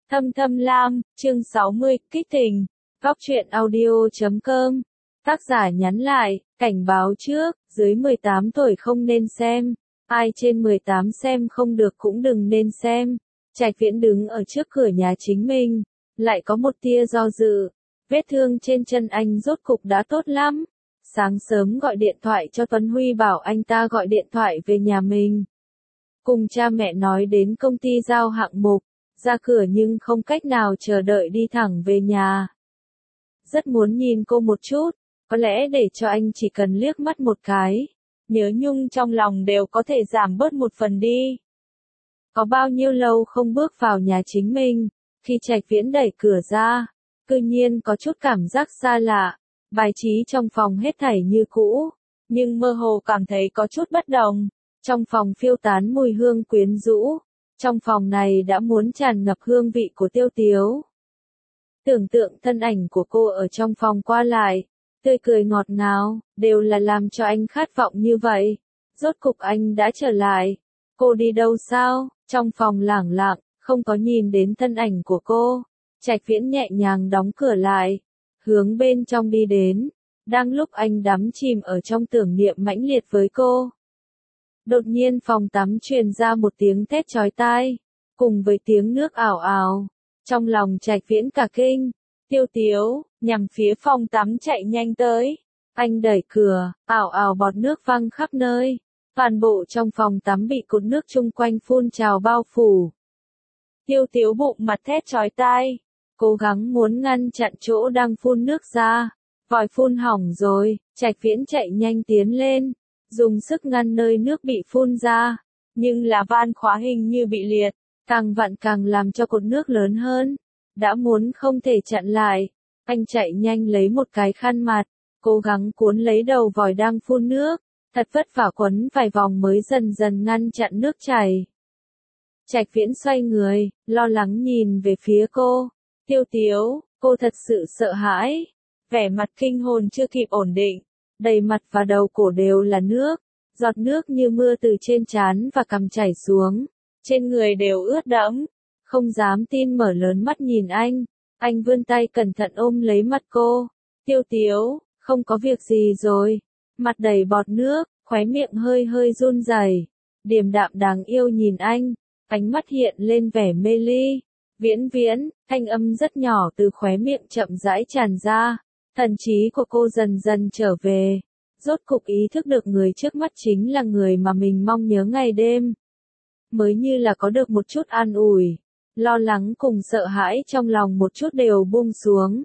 Thâm Thâm Lam, chương 60, kích tình. Góc truyện audio.com. Tác giả nhắn lại, cảnh báo trước, dưới 18 tuổi không nên xem. Ai trên 18 xem không được cũng đừng nên xem. Trạch Viễn đứng ở trước cửa nhà chính mình, lại có một tia do dự. Vết thương trên chân anh rốt cục đã tốt lắm. Sáng sớm gọi điện thoại cho Tuấn Huy bảo anh ta gọi điện thoại về nhà mình. Cùng cha mẹ nói đến công ty giao hạng mục, ra cửa nhưng không cách nào chờ đợi đi thẳng về nhà. Rất muốn nhìn cô một chút, có lẽ để cho anh chỉ cần liếc mắt một cái, nhớ nhung trong lòng đều có thể giảm bớt một phần đi. Có bao nhiêu lâu không bước vào nhà chính mình, khi Trạch Viễn đẩy cửa ra, tự nhiên có chút cảm giác xa lạ, bài trí trong phòng hết thảy như cũ, nhưng mơ hồ cảm thấy có chút bất đồng. Trong phòng phiêu tán mùi hương quyến rũ, trong phòng này đã muốn tràn ngập hương vị của Tiêu Tiếu. Tưởng tượng thân ảnh của cô ở trong phòng qua lại, tươi cười ngọt ngào, đều là làm cho anh khát vọng như vậy. Rốt cục anh đã trở lại. Cô đi đâu sao? Trong phòng lảng lặng, không có nhìn đến thân ảnh của cô. Trạch Viễn nhẹ nhàng đóng cửa lại, hướng bên trong đi đến. Đang lúc anh đắm chìm ở trong tưởng niệm mãnh liệt với cô, đột nhiên phòng tắm truyền ra một tiếng thét chói tai, cùng với tiếng nước ảo ảo. Trong lòng Trạch Viễn cả kinh, Tiêu Tiếu, nhằm phía phòng tắm chạy nhanh tới. Anh đẩy cửa, ảo ảo bọt nước văng khắp nơi. Toàn bộ trong phòng tắm bị cột nước chung quanh phun trào bao phủ. Tiêu Tiếu bụng mặt thét chói tai, cố gắng muốn ngăn chặn chỗ đang phun nước ra. Vòi phun hỏng rồi, Trạch Viễn chạy nhanh tiến lên, dùng sức ngăn nơi nước bị phun ra, nhưng là van khóa hình như bị liệt, càng vặn càng làm cho cột nước lớn hơn, đã muốn không thể chặn lại. Anh chạy nhanh lấy một cái khăn mặt, cố gắng cuốn lấy đầu vòi đang phun nước, thật vất vả quấn vài vòng mới dần dần ngăn chặn nước chảy. Trạch Viễn xoay người, lo lắng nhìn về phía cô. Tiêu Tiếu, cô thật sự sợ hãi, vẻ mặt kinh hồn chưa kịp ổn định. Đầy mặt và đầu cổ đều là nước, giọt nước như mưa từ trên trán và cằm chảy xuống, trên người đều ướt đẫm, không dám tin mở lớn mắt nhìn anh vươn tay cẩn thận ôm lấy mặt cô. Tiêu Tiếu, không có việc gì rồi, mặt đầy bọt nước, khóe miệng hơi hơi run rẩy, điềm đạm đáng yêu nhìn anh, ánh mắt hiện lên vẻ mê ly. Viễn Viễn, thanh âm rất nhỏ từ khóe miệng chậm rãi tràn ra. Thần trí của cô dần dần trở về, rốt cục ý thức được người trước mắt chính là người mà mình mong nhớ ngày đêm. Mới như là có được một chút an ủi, lo lắng cùng sợ hãi trong lòng một chút đều buông xuống.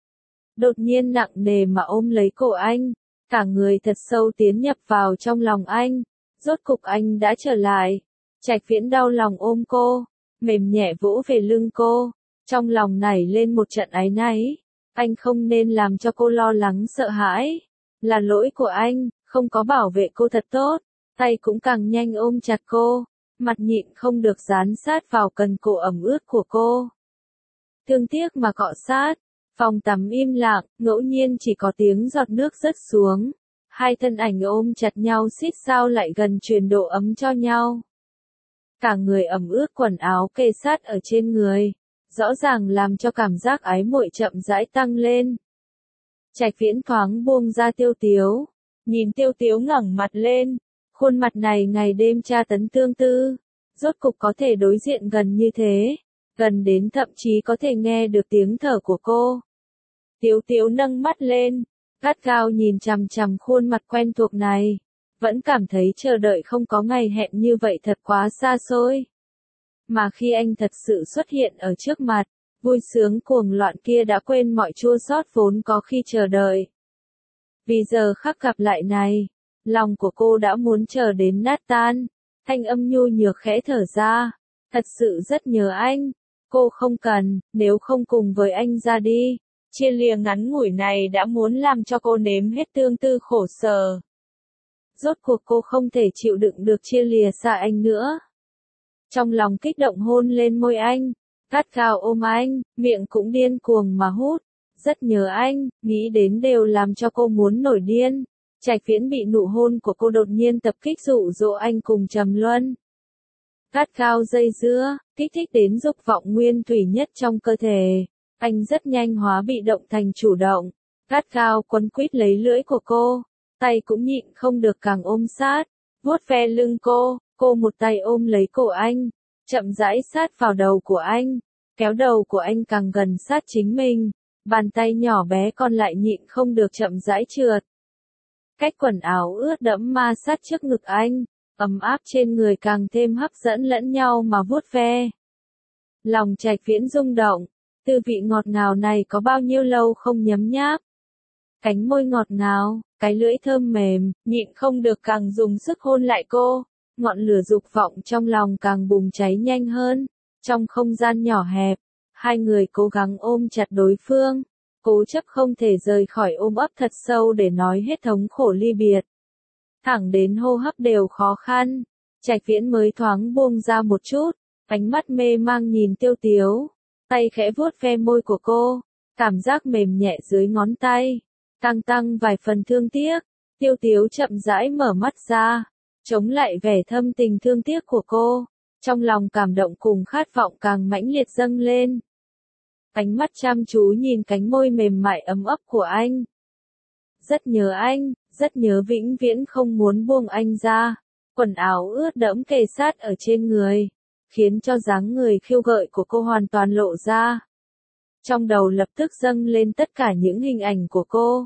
Đột nhiên nặng nề mà ôm lấy cổ anh, cả người thật sâu tiến nhập vào trong lòng anh, rốt cục anh đã trở lại. Trạch Viễn đau lòng ôm cô, mềm nhẹ vỗ về lưng cô, trong lòng nảy lên một trận áy náy. Anh không nên làm cho cô lo lắng sợ hãi. Là lỗi của anh, không có bảo vệ cô thật tốt. Tay cũng càng nhanh ôm chặt cô. Mặt nhịn không được dán sát vào cần cổ ẩm ướt của cô. Thương tiếc mà cọ sát. Phòng tắm im lặng, ngẫu nhiên chỉ có tiếng giọt nước rớt xuống. Hai thân ảnh ôm chặt nhau xít sao lại gần truyền độ ấm cho nhau. Cả người ẩm ướt quần áo kê sát ở trên người, rõ ràng làm cho cảm giác ái muội chậm rãi tăng lên. Trạch Viễn thoáng buông ra Tiêu Tiếu, nhìn Tiêu Tiếu ngẩng mặt lên, khuôn mặt này ngày đêm tra tấn tương tư, rốt cục có thể đối diện gần như thế, gần đến thậm chí có thể nghe được tiếng thở của cô. Tiếu Tiếu nâng mắt lên, gắt gao nhìn chằm chằm khuôn mặt quen thuộc này, vẫn cảm thấy chờ đợi không có ngày hẹn như vậy thật quá xa xôi. Mà khi anh thật sự xuất hiện ở trước mặt, vui sướng cuồng loạn kia đã quên mọi chua xót vốn có khi chờ đợi. Vì giờ khắc gặp lại này, lòng của cô đã muốn chờ đến nát tan, thanh âm nhu nhược khẽ thở ra, thật sự rất nhớ anh, cô không cần, nếu không cùng với anh ra đi, chia lìa ngắn ngủi này đã muốn làm cho cô nếm hết tương tư khổ sở. Rốt cuộc cô không thể chịu đựng được chia lìa xa anh nữa. Trong lòng kích động hôn lên môi anh, gắt gao ôm anh, miệng cũng điên cuồng mà hút, rất nhớ anh, nghĩ đến đều làm cho cô muốn nổi điên. Trạch Viễn bị nụ hôn của cô đột nhiên tập kích dụ dỗ anh cùng trầm luân. Gắt gao dây dưa, kích thích đến dục vọng nguyên thủy nhất trong cơ thể. Anh rất nhanh hóa bị động thành chủ động, gắt gao quấn quýt lấy lưỡi của cô, tay cũng nhịn không được càng ôm sát, vuốt ve lưng cô một tay ôm lấy cổ anh, chậm rãi sát vào đầu của anh, kéo đầu của anh càng gần sát chính mình, bàn tay nhỏ bé còn lại nhịn không được chậm rãi trượt. Cách quần áo ướt đẫm ma sát trước ngực anh, ấm áp trên người càng thêm hấp dẫn lẫn nhau mà vuốt ve. Lòng Trạch Viễn rung động, tư vị ngọt ngào này có bao nhiêu lâu không nhấm nháp. Cánh môi ngọt ngào, cái lưỡi thơm mềm, nhịn không được càng dùng sức hôn lại cô, ngọn lửa dục vọng trong lòng càng bùng cháy nhanh hơn. Trong không gian nhỏ hẹp, hai người cố gắng ôm chặt đối phương, cố chấp không thể rời khỏi ôm ấp thật sâu để nói hết thống khổ ly biệt. Thẳng đến hô hấp đều khó khăn, Trạch Viễn mới thoáng buông ra một chút, ánh mắt mê mang nhìn Tiêu Tiếu, tay khẽ vuốt ve môi của cô, cảm giác mềm nhẹ dưới ngón tay, tăng vài phần thương tiếc. Tiêu Tiếu chậm rãi mở mắt ra, chống lại vẻ thâm tình thương tiếc của cô, trong lòng cảm động cùng khát vọng càng mãnh liệt dâng lên. Ánh mắt chăm chú nhìn cánh môi mềm mại ấm ấp của anh. Rất nhớ anh, rất nhớ vĩnh viễn không muốn buông anh ra. Quần áo ướt đẫm kề sát ở trên người, khiến cho dáng người khiêu gợi của cô hoàn toàn lộ ra. Trong đầu lập tức dâng lên tất cả những hình ảnh của cô.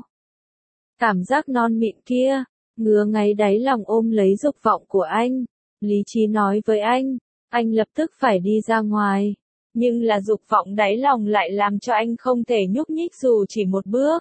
Cảm giác non mịn kia, ngứa ngáy đáy lòng ôm lấy dục vọng của anh. Lý trí nói với anh lập tức phải đi ra ngoài. Nhưng là dục vọng đáy lòng lại làm cho anh không thể nhúc nhích dù chỉ một bước.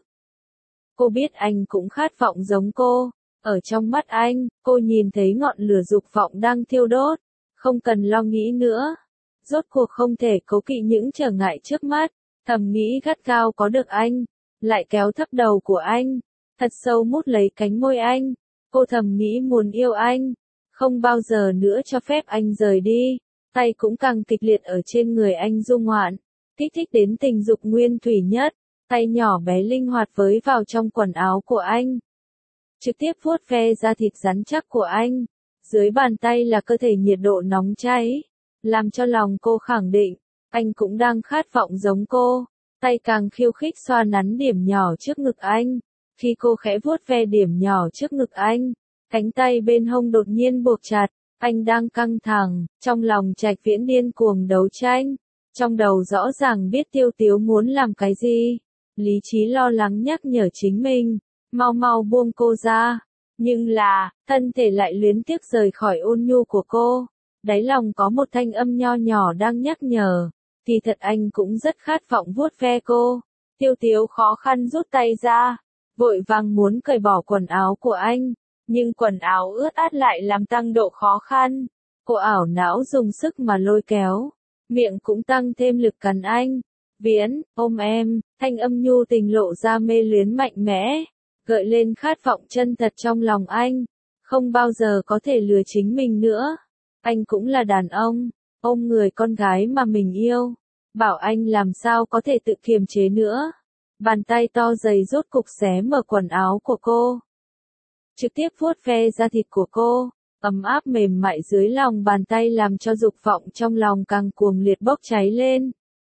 Cô biết anh cũng khát vọng giống cô. Ở trong mắt anh, cô nhìn thấy ngọn lửa dục vọng đang thiêu đốt. Không cần lo nghĩ nữa. Rốt cuộc không thể cố kỵ những trở ngại trước mắt. Thầm nghĩ gắt gao có được anh. Lại kéo thấp đầu của anh. Thật sâu mút lấy cánh môi anh. Cô thầm nghĩ muốn yêu anh. Không bao giờ nữa cho phép anh rời đi. Tay cũng càng kịch liệt ở trên người anh du ngoạn. Kích thích đến tình dục nguyên thủy nhất. Tay nhỏ bé linh hoạt với vào trong quần áo của anh. Trực tiếp vuốt ve da thịt rắn chắc của anh. Dưới bàn tay là cơ thể nhiệt độ nóng cháy. Làm cho lòng cô khẳng định. Anh cũng đang khát vọng giống cô. Tay càng khiêu khích xoa nắn điểm nhỏ trước ngực anh. Khi cô khẽ vuốt ve điểm nhỏ trước ngực anh, cánh tay bên hông đột nhiên buộc chặt, anh đang căng thẳng, trong lòng Trạch Viễn điên cuồng đấu tranh, trong đầu rõ ràng biết Tiêu Tiếu muốn làm cái gì, lý trí lo lắng nhắc nhở chính mình, mau buông cô ra, nhưng là, thân thể lại luyến tiếc rời khỏi ôn nhu của cô, đáy lòng có một thanh âm nho nhỏ đang nhắc nhở, kỳ thật anh cũng rất khát vọng vuốt ve cô, Tiêu Tiếu khó khăn rút tay ra. Vội vàng muốn cởi bỏ quần áo của anh, nhưng quần áo ướt át lại làm tăng độ khó khăn. Cô ảo não dùng sức mà lôi kéo, miệng cũng tăng thêm lực cắn anh. Viễn, ôm em, thanh âm nhu tình lộ ra mê luyến mạnh mẽ, gợi lên khát vọng chân thật trong lòng anh. Không bao giờ có thể lừa chính mình nữa. Anh cũng là đàn ông, ôm người con gái mà mình yêu. Bảo anh làm sao có thể tự kiềm chế nữa. Bàn tay to dày rốt cục xé mở quần áo của cô. Trực tiếp vuốt ve da thịt của cô, ấm áp mềm mại dưới lòng bàn tay làm cho dục vọng trong lòng càng cuồng liệt bốc cháy lên.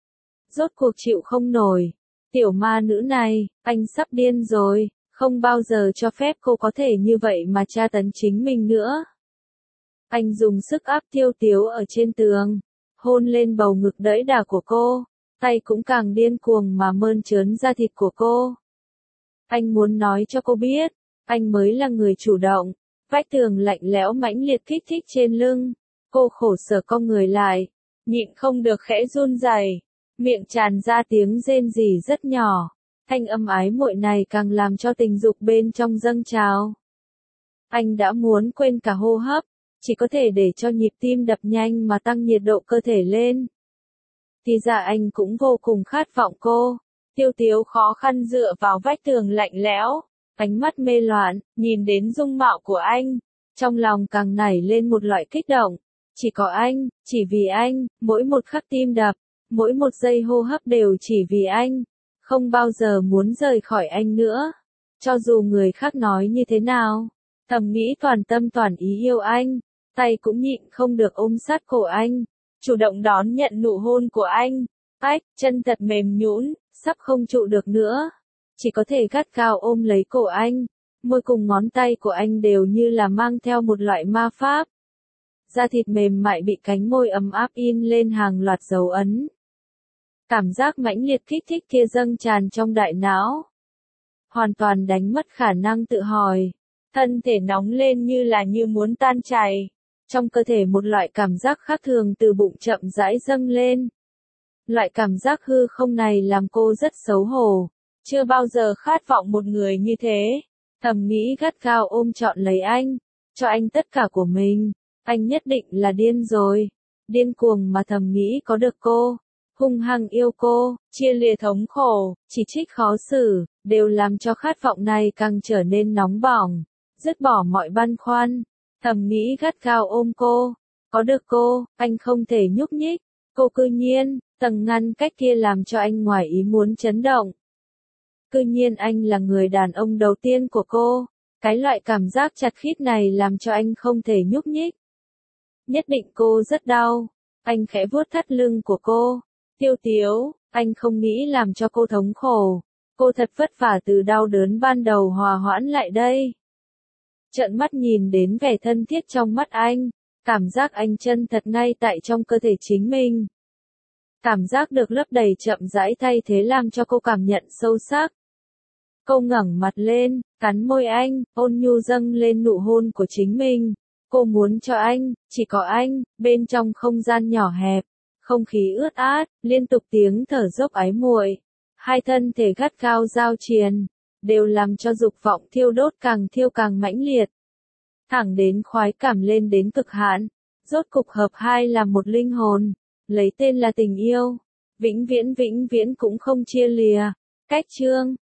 Rốt cuộc chịu không nổi. Tiểu ma nữ này, anh sắp điên rồi, không bao giờ cho phép cô có thể như vậy mà tra tấn chính mình nữa. Anh dùng sức áp Tiêu Tiếu ở trên tường, hôn lên bầu ngực đẫy đà của cô. Tay cũng càng điên cuồng mà mơn trớn da thịt của cô. Anh muốn nói cho cô biết, anh mới là người chủ động. Vách tường lạnh lẽo mãnh liệt kích thích trên lưng. Cô khổ sở cong người lại, nhịn không được khẽ run rẩy, miệng tràn ra tiếng rên rỉ rất nhỏ. Thanh âm ái muội này càng làm cho tình dục bên trong dâng trào. Anh đã muốn quên cả hô hấp, chỉ có thể để cho nhịp tim đập nhanh mà tăng nhiệt độ cơ thể lên. Thì ra anh cũng vô cùng khát vọng cô. Tiêu Tiếu khó khăn dựa vào vách tường lạnh lẽo, ánh mắt mê loạn, nhìn đến dung mạo của anh. Trong lòng càng nảy lên một loại kích động. Chỉ có anh, chỉ vì anh, mỗi một khắc tim đập, mỗi một giây hô hấp đều chỉ vì anh. Không bao giờ muốn rời khỏi anh nữa. Cho dù người khác nói như thế nào, thầm nghĩ toàn tâm toàn ý yêu anh. tay cũng nhịn không được ôm sát cổ anh, chủ động đón nhận nụ hôn của anh. Ách, chân thật mềm nhũn, sắp không trụ được nữa. Chỉ có thể gắt gao ôm lấy cổ anh. Môi cùng ngón tay của anh đều như là mang theo một loại ma pháp. Da thịt mềm mại bị cánh môi ấm áp in lên hàng loạt dấu ấn. Cảm giác mãnh liệt kích thích kia dâng tràn trong đại não. Hoàn toàn đánh mất khả năng tự hỏi. Thân thể nóng lên như muốn tan chảy. Trong cơ thể một loại cảm giác khác thường từ bụng chậm rãi dâng lên. Loại cảm giác hư không này làm cô rất xấu hổ. Chưa bao giờ khát vọng một người như thế. Thầm nghĩ gắt gao ôm trọn lấy anh. Cho anh tất cả của mình. Anh nhất định là điên rồi. Điên cuồng mà thầm nghĩ có được cô. Hung hăng yêu cô, chia lìa thống khổ, chỉ trích khó xử, đều làm cho khát vọng này càng trở nên nóng bỏng. Dứt bỏ mọi băn khoăn. Thầm nghĩ gắt gao ôm cô. Có được cô, anh không thể nhúc nhích. Cô cư nhiên, tầng ngăn cách kia làm cho anh ngoài ý muốn chấn động. Cư nhiên anh là người đàn ông đầu tiên của cô. Cái loại cảm giác chặt khít này làm cho anh không thể nhúc nhích. Nhất định cô rất đau. Anh khẽ vuốt thắt lưng của cô. Tiêu Tiếu, anh không nghĩ làm cho cô thống khổ. Cô thật vất vả từ đau đớn ban đầu hòa hoãn lại đây. Trợn mắt nhìn đến vẻ thân thiết trong mắt anh. Cảm giác anh chân thật ngay tại trong cơ thể chính mình. Cảm giác được lấp đầy chậm rãi thay thế làm cho cô cảm nhận sâu sắc. Cô ngẩng mặt lên, cắn môi anh, ôn nhu dâng lên nụ hôn của chính mình. Cô muốn cho anh, chỉ có anh, bên trong không gian nhỏ hẹp, không khí ướt át, liên tục tiếng thở dốc ái muội. Hai thân thể gắt gao giao triền, đều làm cho dục vọng thiêu đốt càng mãnh liệt. Thẳng đến khoái cảm lên đến cực hạn, rốt cục hợp hai làm một linh hồn, lấy tên là tình yêu, vĩnh viễn cũng không chia lìa. Cách chương